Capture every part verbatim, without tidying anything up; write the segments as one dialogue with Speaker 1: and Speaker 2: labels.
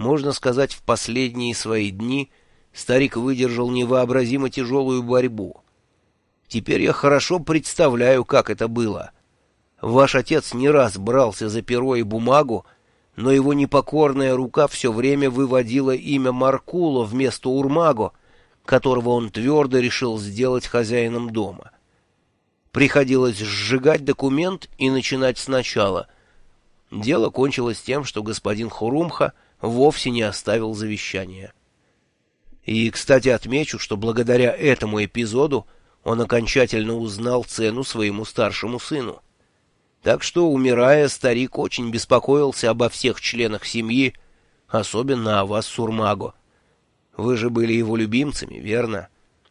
Speaker 1: Можно сказать, в последние свои дни старик выдержал невообразимо тяжелую борьбу. Теперь я хорошо представляю, как это было. Ваш отец не раз брался за перо и бумагу, но его непокорная рука все время выводила имя Маркула вместо Урмаго, которого он твердо решил сделать хозяином дома. Приходилось сжигать документ и начинать сначала. Дело кончилось тем, что господин Хурумха вовсе не оставил завещания. И, кстати, отмечу, что благодаря этому эпизоду он окончательно узнал цену своему старшему сыну. Так что, умирая, старик очень беспокоился обо всех членах семьи, особенно о вас с Урмаго. Вы же были его любимцами, верно?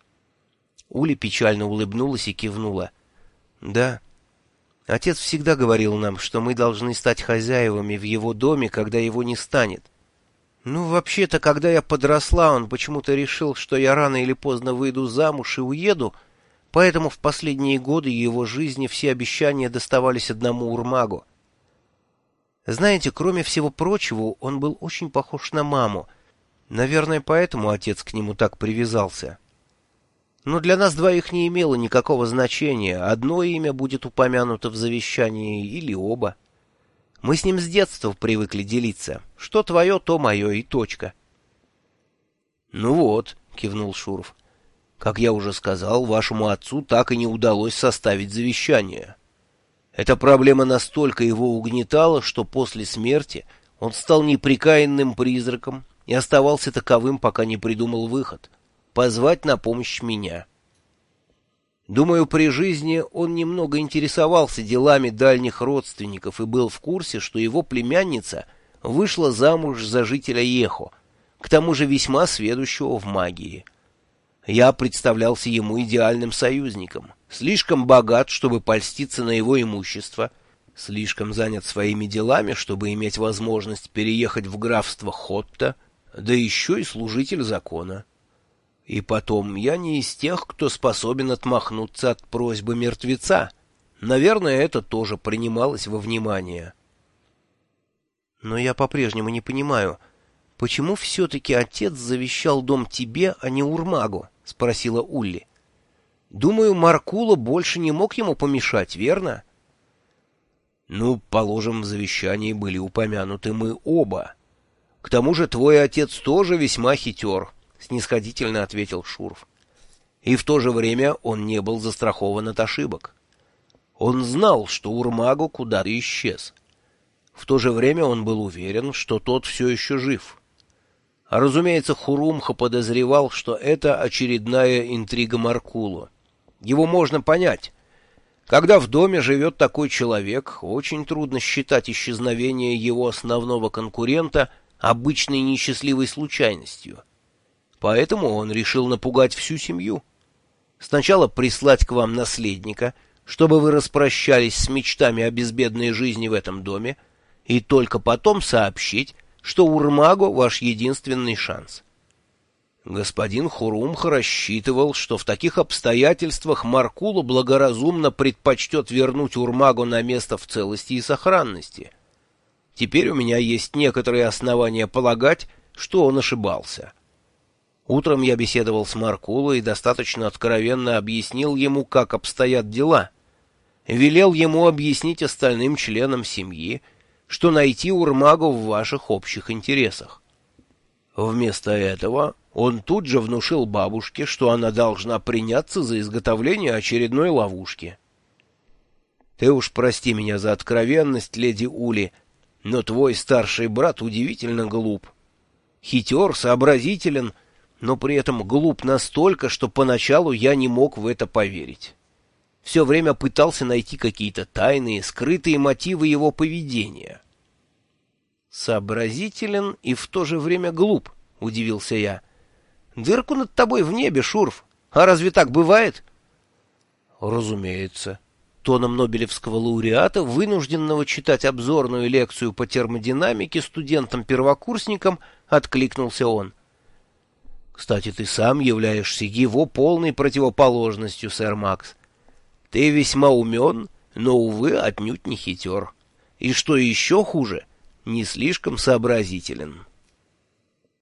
Speaker 1: Ули печально улыбнулась и кивнула. Да. Отец всегда говорил нам, что мы должны стать хозяевами в его доме, когда его не станет. Ну, вообще-то, когда я подросла, он почему-то решил, что я рано или поздно выйду замуж и уеду, поэтому в последние годы его жизни все обещания доставались одному Урмагу. Знаете, кроме всего прочего, он был очень похож на маму. Наверное, поэтому отец к нему так привязался. Но для нас двоих не имело никакого значения, одно имя будет упомянуто в завещании или оба. Мы с ним с детства привыкли делиться. Что твое, то мое, и точка. — Ну вот, — кивнул Шуров, — как я уже сказал, вашему отцу так и не удалось составить завещание. Эта проблема настолько его угнетала, что после смерти он стал непрекаянным призраком и оставался таковым, пока не придумал выход — позвать на помощь меня. Думаю, при жизни он немного интересовался делами дальних родственников и был в курсе, что его племянница вышла замуж за жителя Ехо, к тому же весьма сведущего в магии. Я представлялся ему идеальным союзником, слишком богат, чтобы польститься на его имущество, слишком занят своими делами, чтобы иметь возможность переехать в графство Хотта, да еще и служитель закона. И потом, я не из тех, кто способен отмахнуться от просьбы мертвеца. Наверное, это тоже принималось во внимание. Но я по-прежнему не понимаю, почему все-таки отец завещал дом тебе, а не Урмагу? — спросила Улли. Думаю, Маркула больше не мог ему помешать, верно? Ну, положим, в завещании были упомянуты мы оба. К тому же твой отец тоже весьма хитер, — снисходительно ответил Шуров. И в то же время он не был застрахован от ошибок. Он знал, что Урмагу куда-то исчез. В то же время он был уверен, что тот все еще жив. А, разумеется, Хурумха подозревал, что это очередная интрига Маркулу. Его можно понять. Когда в доме живет такой человек, очень трудно считать исчезновение его основного конкурента обычной несчастливой случайностью. Поэтому он решил напугать всю семью. Сначала прислать к вам наследника, чтобы вы распрощались с мечтами о безбедной жизни в этом доме, и только потом сообщить, что Урмаго — ваш единственный шанс. Господин Хурумха рассчитывал, что в таких обстоятельствах Маркула благоразумно предпочтет вернуть Урмаго на место в целости и сохранности. Теперь у меня есть некоторые основания полагать, что он ошибался. Утром я беседовал с Маркулой и достаточно откровенно объяснил ему, как обстоят дела. Велел ему объяснить остальным членам семьи, что найти Урмагу в ваших общих интересах. Вместо этого он тут же внушил бабушке, что она должна приняться за изготовление очередной ловушки. Ты уж прости меня за откровенность, леди Ули, но твой старший брат удивительно глуп. Хитер, сообразителен, но при этом глуп настолько, что поначалу я не мог в это поверить. Все время пытался найти какие-то тайные, скрытые мотивы его поведения. «Сообразителен и в то же время глуп», — удивился я. «Дырку над тобой в небе, Шурф. А разве так бывает?» «Разумеется». Тоном нобелевского лауреата, вынужденного читать обзорную лекцию по термодинамике студентам-первокурсникам, откликнулся он. «Кстати, ты сам являешься его полной противоположностью, сэр Макс. Ты весьма умен, но, увы, отнюдь не хитер. И что еще хуже, не слишком сообразителен».